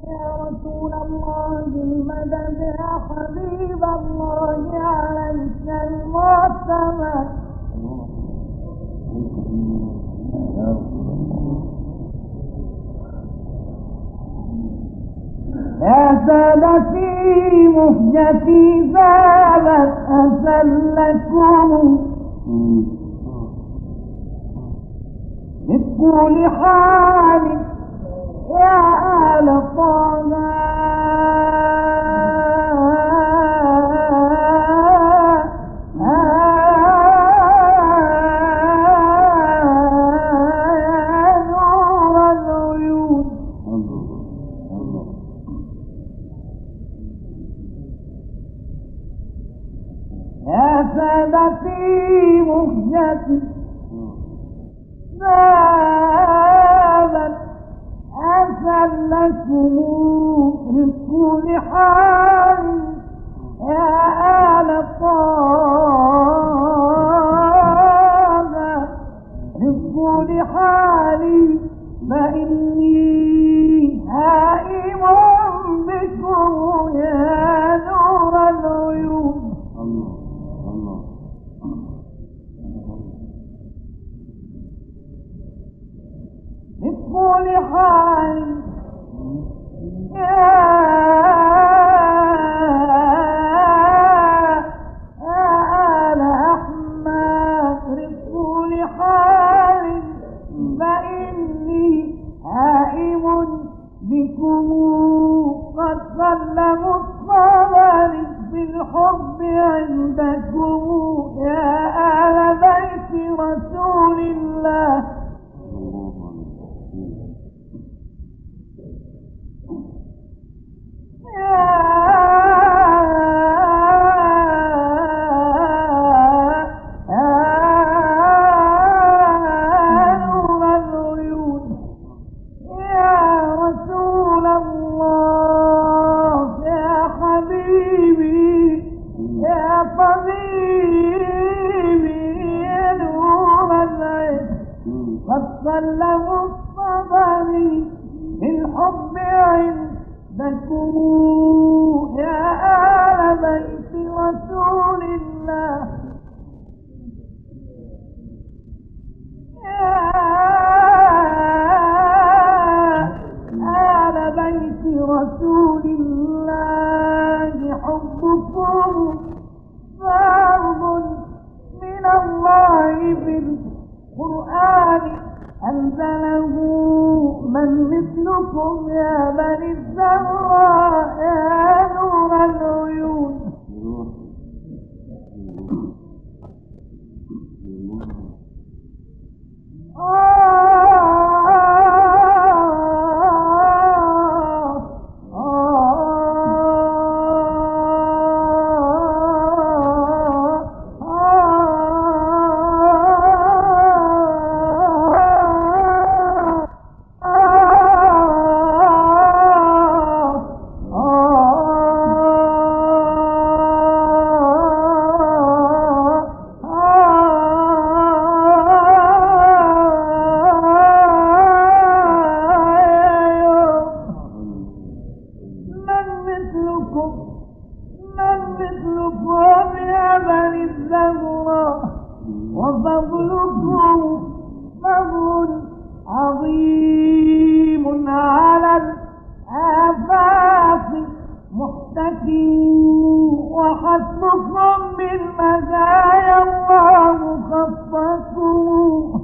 يا رسول الله المدد يا حبيب الله عليك المعتمد يا سادتي مهجتي ذابت أسلكم نبكوا لحالي يا آل طه يا سادتي مهجتي ذابت أسلكم رفقوا لحالي يا آل طه رفقوا لحالي فإني هائم بكم يا نور العيون رفقوا لحالي يا آل أحمد رفقوا لحالي فإني هائم بكم قد سلموا الصبر بالحب عندكم يا آل بيت رسول الله قد سلموا الصبر بالحب عندكم يا آل بيت رسول الله يا آل بيت رسول الله حبكم فرض من الله بالقرآن أنزله من مثلكم يا بني الزهراء يا نور العيون وفضلكم فضل عظيم على الآفاق محتكي وحسبكم بالمزايا الله خصكم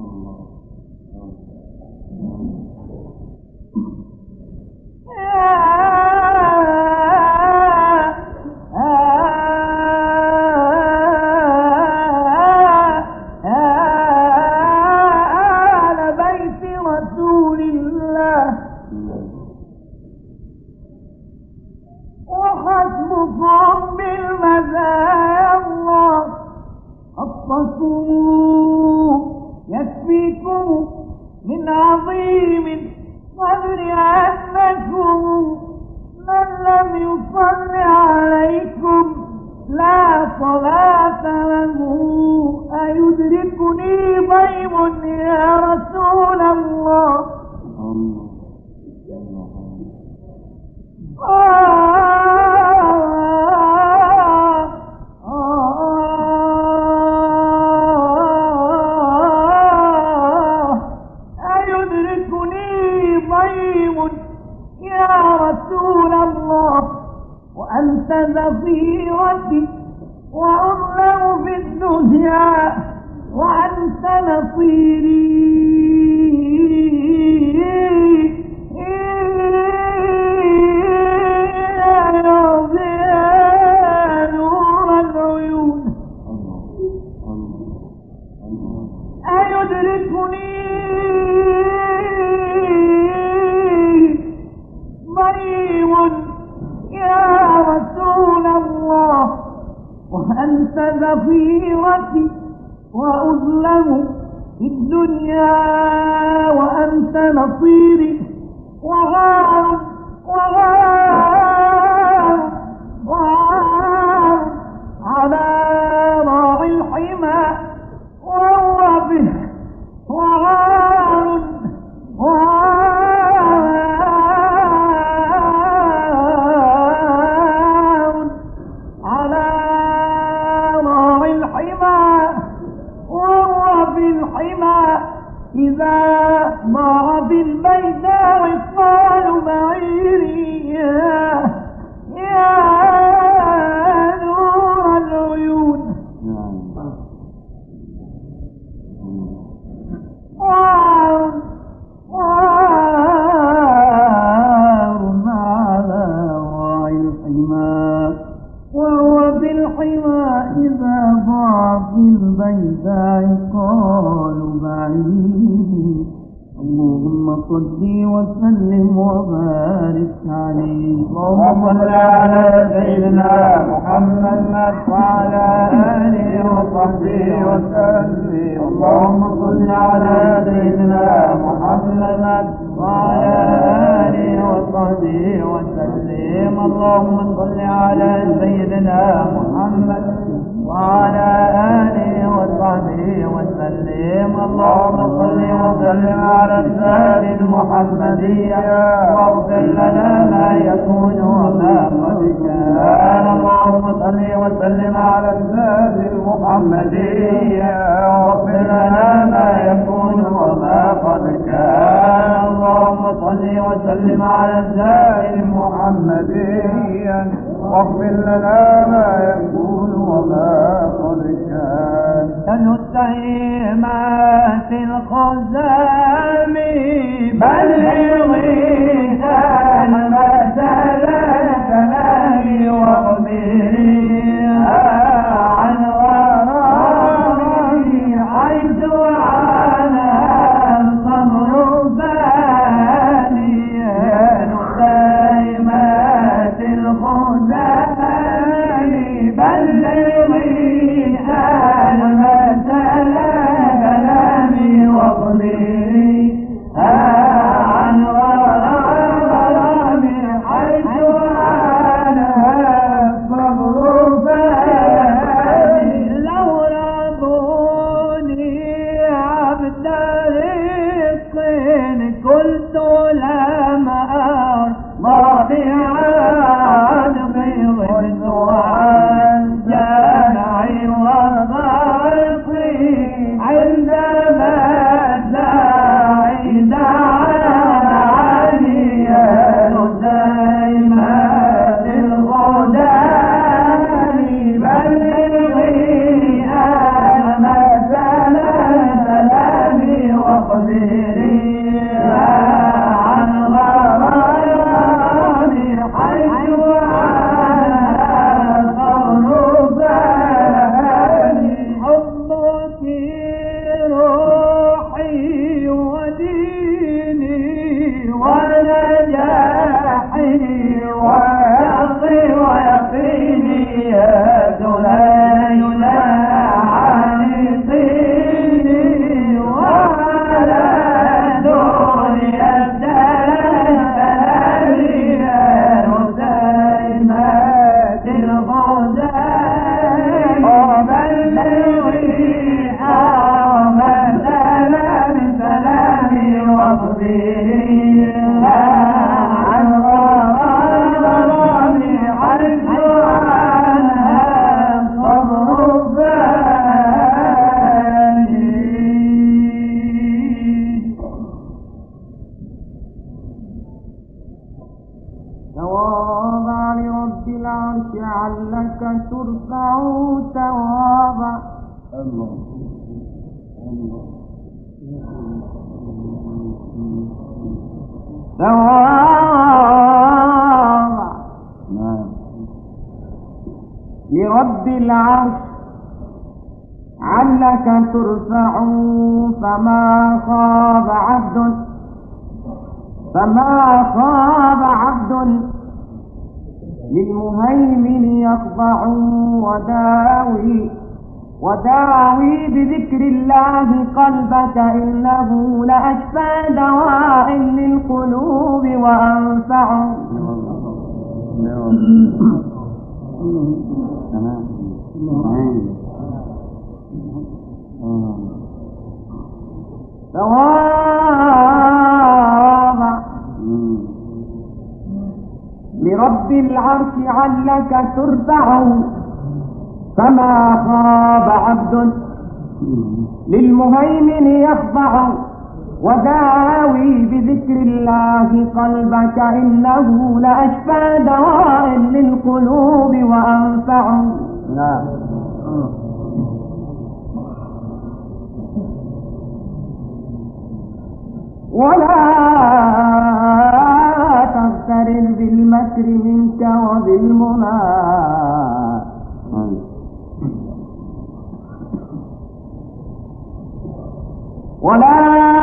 وحسبكم بالمزايا الله خصكم يكفيكم من عظيم قدر أنكم من لم يصل عليكم لا صلاة له أيدركني ضيم يا رسول الله نصيرتي وأظلم في الدنيا وأنت نصيري يا نور العيون أيدركني ضيم يا رسول الله وأنت ظفيرتي وأظلم في الدنيا وأنت نصيري وغار على راعي الحمى وهو به وغار على راعي الحمى وهو في الحمى إذا ضاع بالبيداء قال بعيري يا نور العيون وعار على راعي الحمى وهو في الحمى إذا ضاع في البيداء قالوا بعيد اللهم صل وسلم وبارك عليه اللهم صل على سيدنا محمد وعلى آله وصحبه وسلم اللهم صل على سيدنا محمد وعلى آله وصحبه وسلم اللهم صل على سيدنا محمد وعلى آله وصحبه وسلم اللهم صل وسلم على الزاد المحمدية واغفر لنا ما يكون وما قد كان اللهم صل وسلم على الزاد المحمدية واغفر لنا ما يكون وما قد كان اللهم صل وسلم على الزاد المحمدية واغفر لنا ما يكون وما قد كان التيمات الخزام بلغي ما سلامي واخبري عن غرامي حيث عنها الصبر فاني التيمات الخزام بلغي ما سلامي واخبري عن غرامي حيث عنها الصبر فاني لو ربوني عبد رزق قلت لم أرضى بعدمي ضد عن جامعي وضرقي عندما الداعي دعاني دائمات الغداني بلغي أنا سلامي واخبري عن غرامي حيث عنها الصبر فاني حبك روحي وديني ونجاحي ويقيني يا سليمان عن طيني وعلى دنيا السلام يا نسيمات الغزال وبلغي أعمى سلامي واخبري عن غرامي حيث عنها الصبر فاني تواضع لرب العرش العرش علك ترفع ثوابا لرب العرش علك ترفع فما خاب عبد للمهيمن يخضع وداوي بذكر الله قلبك إنه لأشفى دواء للقلوب وأنفع ثواب لرب العرش علك ترفع فما خاب عبد للمهيمن يخضع وداوي بذكر الله قلبك إنه لأشفى دواء للقلوب وأنفع. ولا تغترر بالمكر منك وبالمنى ولا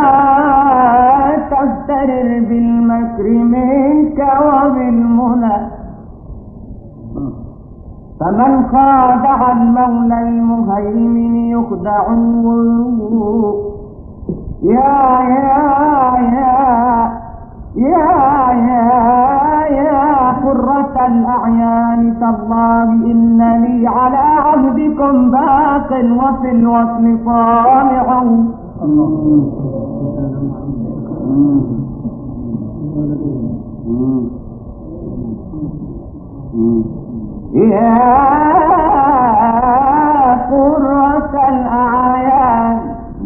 تغترر بالمكر منك وبالمنى فمن خادع المولى المهيمن يخدع يا قرة الأعيان تالله إنني على عهدكم باق وفي الوصل طامع يا قرة الأعيان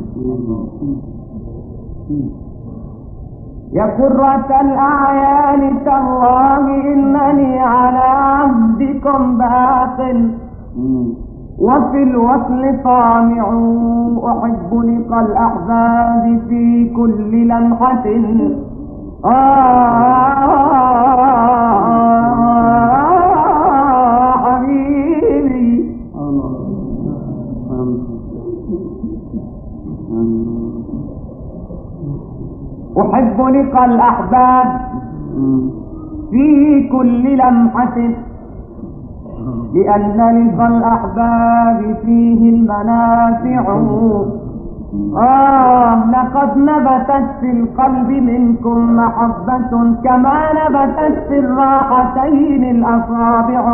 يا قرة الأعيان تالله إنني على عهدكم باق وفي الوصل طامع أحب لقى الأحباب في كل لمحة حبيبي أحب لقى الأحباب في كل لمحة لأن لقى الأحباب فيه المنافع لقد نبتت في القلب منكم محبة كما نبتت في الراحتين الأصابع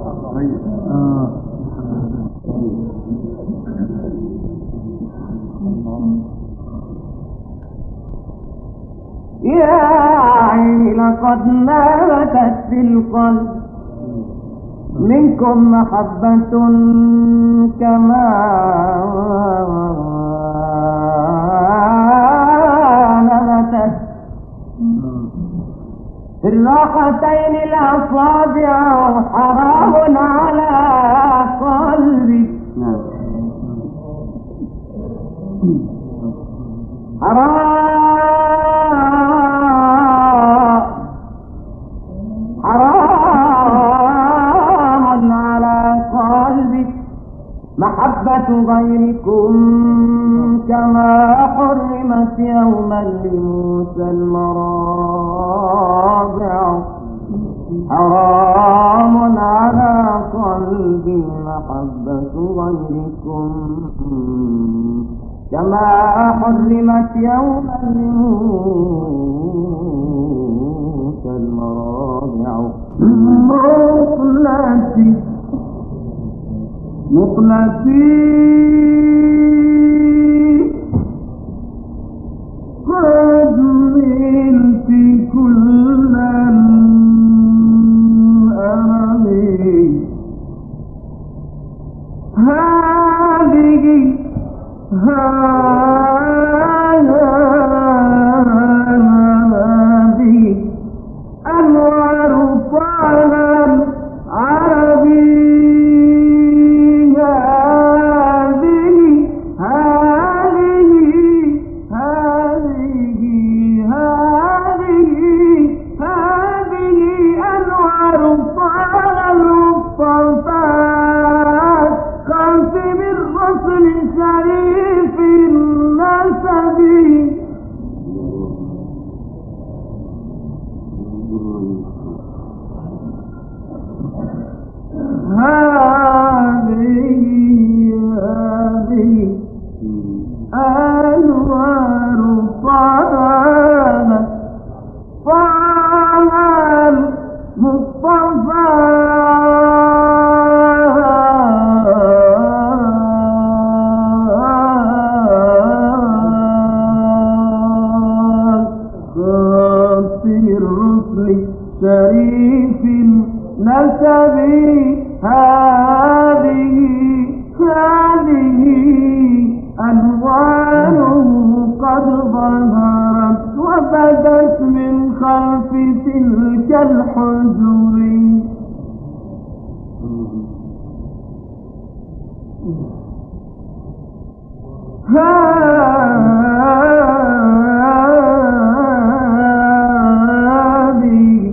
يا عيني لقد نبتت في القلب منكم محبة كما نبتت في الراحتين الأصابع حرام على قلبي حرام على قلبك محبة غيركم كما حرمت يوما لموسى المراضع حرام على قلبي محبة غيركم كما حرمت يوما لموسى المراضع مقلتي قد نلت كل الأمل هذه أنوار طالب على شريف النسب هذه أنواره قد ظهرت وبدت من خلف تلك الحجب هذه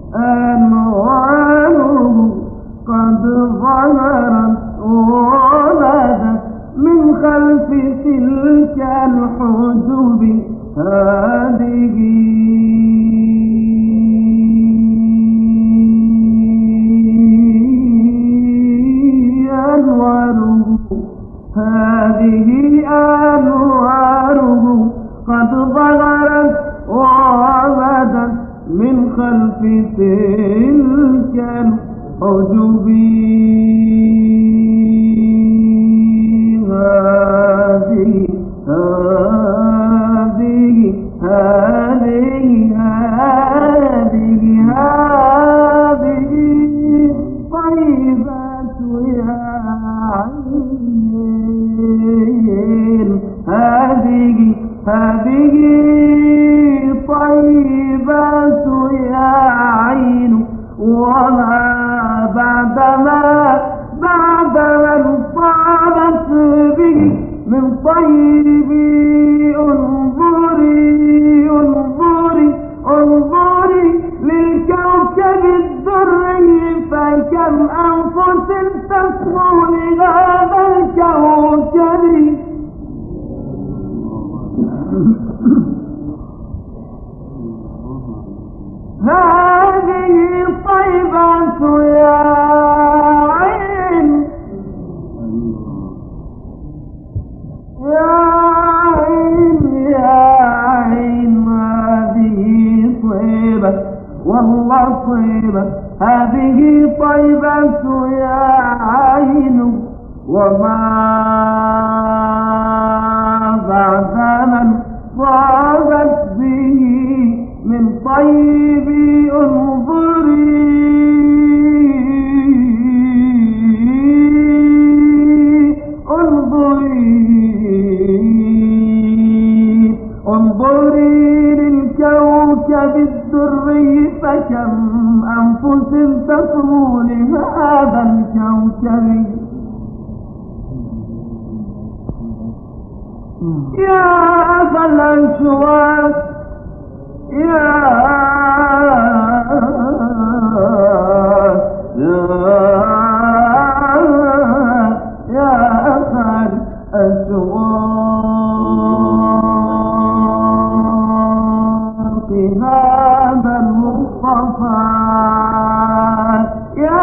أنواره قد ظهرت وبدت من خلف تلك الحجب هذه أنواره قد ظهرت وبدت من خلف تلك الحجب هذه طيبة يا عين وما بعدما انطابت به من طيب انظري للكوكب الدري فكم أنفس تسمو لهذا الكوكب هذه طيبة يا عين هذه طيبة والله طيبة هذه طيبة يا عين وما بعد من صابت به من طيب انظري للكوكب الدري فكم أنفس تصمو لهذا الكوكب يا أبا الأشواق يا أبا الأشواق هذا المصطفى يا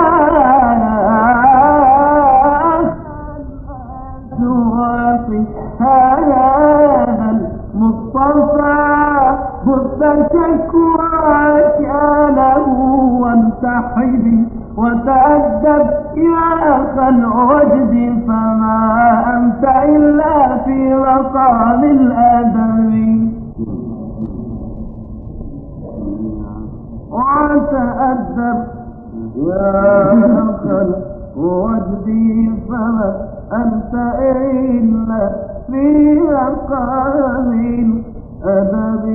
الأشواق هذا المصطفى بث شكواك له وانتحبي وتأدب يا أخا الوجد فما أنت إلا في مقام الأدب وتأدب يا أخا الوجد فما أنت إلا في مقام الأدب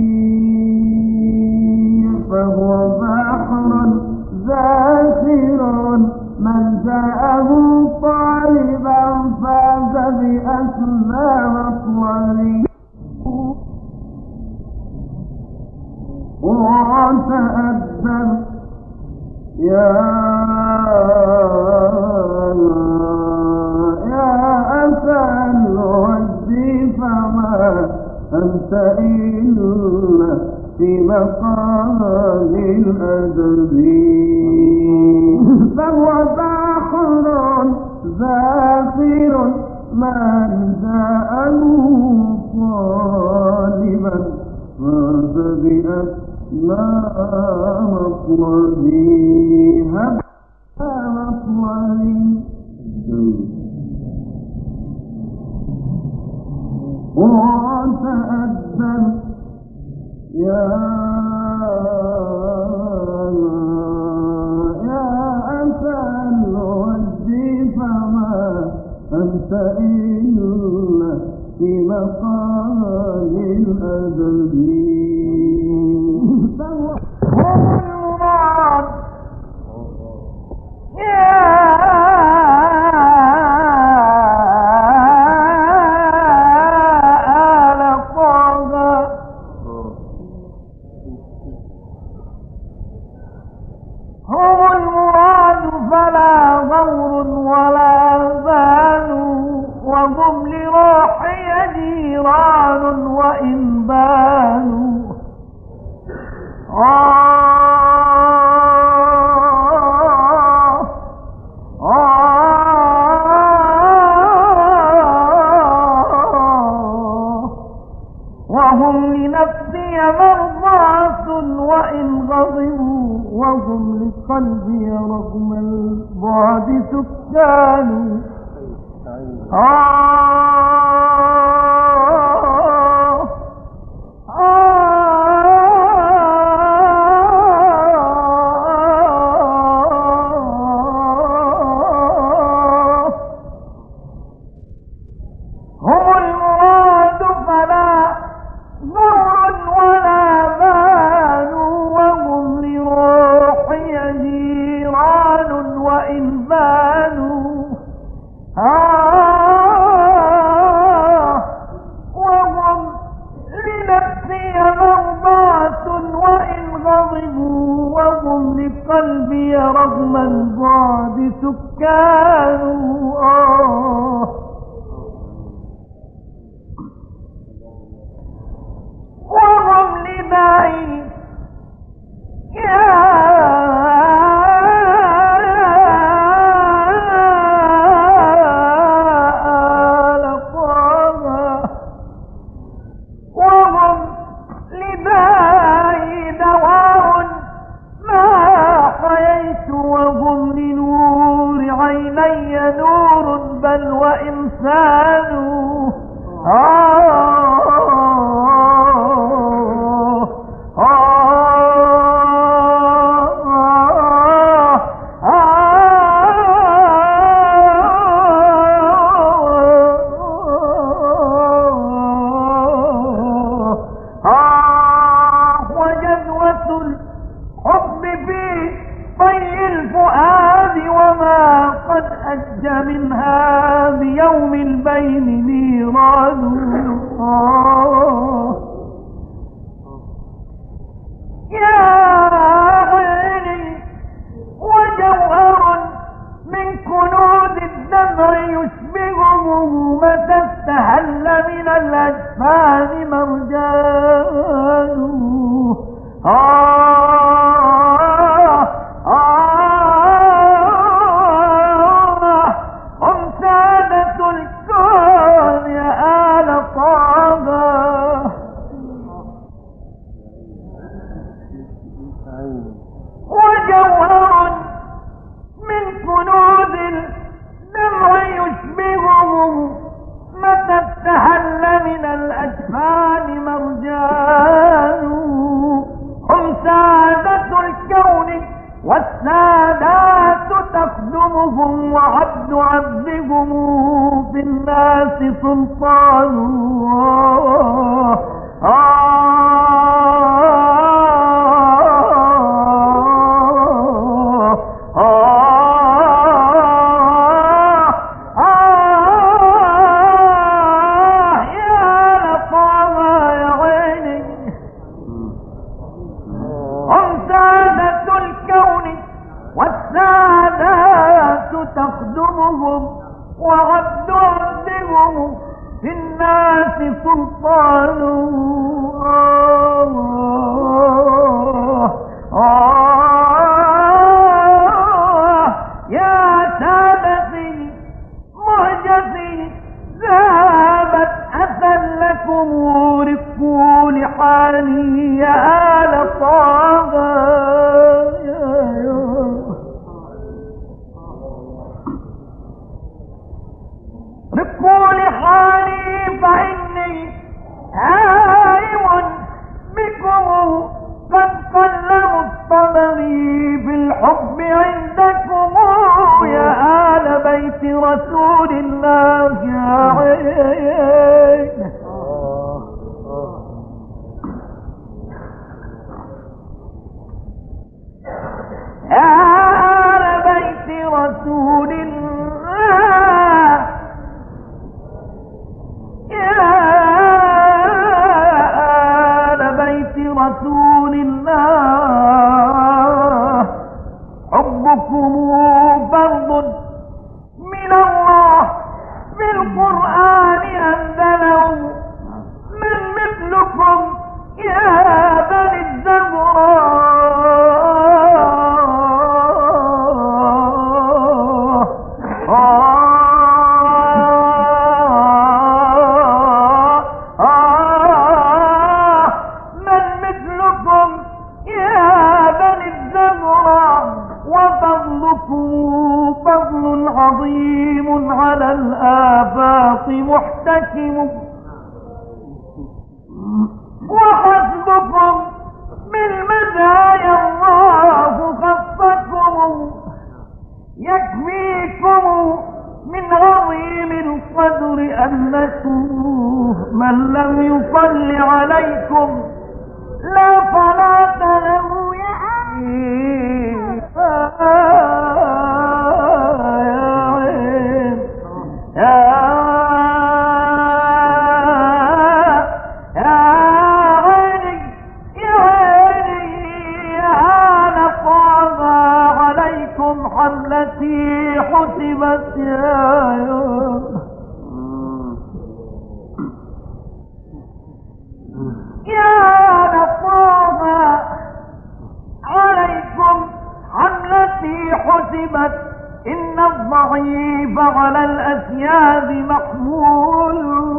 فهو بحر زاخر من جاءه طالبا فاز بأسمى مطلبه وتأدب يا أسى الوجد فما أنت إلا في مقام الأدب فهو بحر زاخر من جاءه طالبا فاز بأسمى مطلبي وتأذن يا إلا في مقام الأدب هم المراد يا آل طه هم المراد فلا غور ولا بال وهم لروحي جيران وإن بانوا وهم لنفسي مرضاة وإن غضبوا وهم لقلبي رغم البعد سكان هم المراد فلا غور ولا بال وهم لروحي جيران وإن بانوا وهم لنفسي مرضاة وإن غضبوا وهم لقلبي رغم البعد سكان وهم لداعي يا آل طه وهم لداعي دواء ما حييت وهم لنور عيني نور بل وإنسان وجذوة الحب في طي الفؤاد وما قد أج منها بيوم البين نيران يا عيني وجوهر من كنوز الدمع يشبهه متى استهل من الأجفان مرجان هم سادة الكون يا آل طه وجوهر من كنوز الدمع يشبهه متى استهل من الأجفان مرجان هم سادة الكون والسادات تخدمهم وعبد عبدهم في الناس سلطان تخدمهم وعبد عبدهم في الناس سلطان يا سادتي معجزي ذهبت أثى لكم رفقوا لحالي يا آل طه رفقوا لحالي فإني هائم بكم قد قل مضطري بالحب عندكم يا آل بيت رسول الله رسول الله حبكم فرض من الله في القرآن أنزله من مثلكم يا بني الزهراء من مثلكم يا بني الزهراء وفضلكم فضل عظيم على الآفاق محتكم وحسبكم بالمزايا الله خصكم يكفيكم من عظيم القدر أنكم من لم يصل عليكم لا صلاة له يا حملتي حسبت يا نصارى عليكم حملتي حسبت إن الضعيف على الأسياد محمول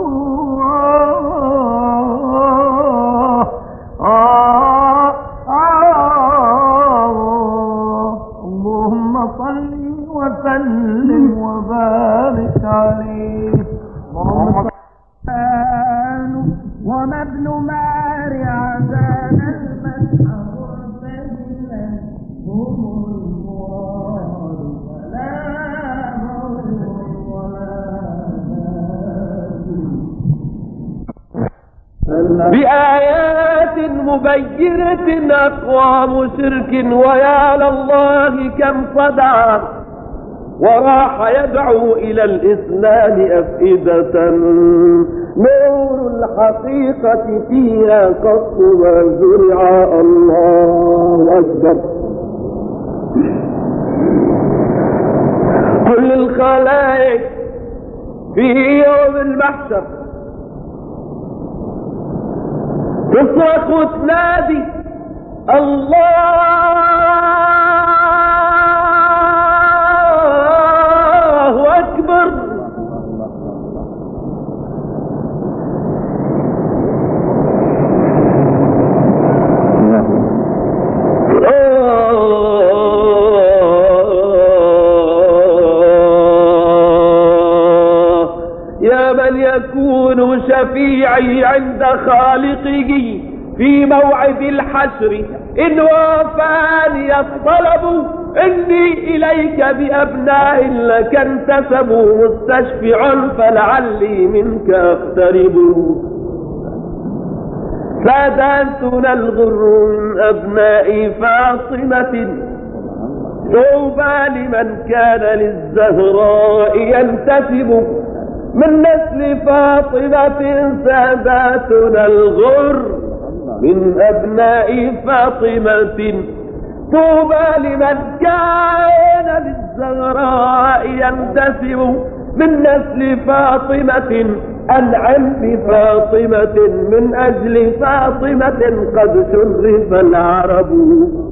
اللهم صل وسلم وبارك عليه وما ابن مارع زاد المسح مرتدلا هم المراد ولا مول ولا بآيات مبينة أقوام شرك ويا لله كم صدع وراح يدعو إلى الإسلام أفئدة نور الحقيقة فيها قط ما زرع الله أكبر كل الخلائق في يوم المحشر تصرخ وتنادي الله أكبر يا من يكون شفيعي عند خالقه في موعد الحشر إن وافاني الطلب إني إليك بأبناء لك انتسبوا مستشفع فلعلي منك أقترب ساداتنا الغر من أبناء فاطمة طوبى لمن كان للزهراء ينتسب من نسل فاطمة ساداتنا الغر من أبناء فاطمة طوبى لمن كان للزهراء ينتسب من نسل فاطمة أنعم بفاطمة من أجل فاطمة قد شرف العرب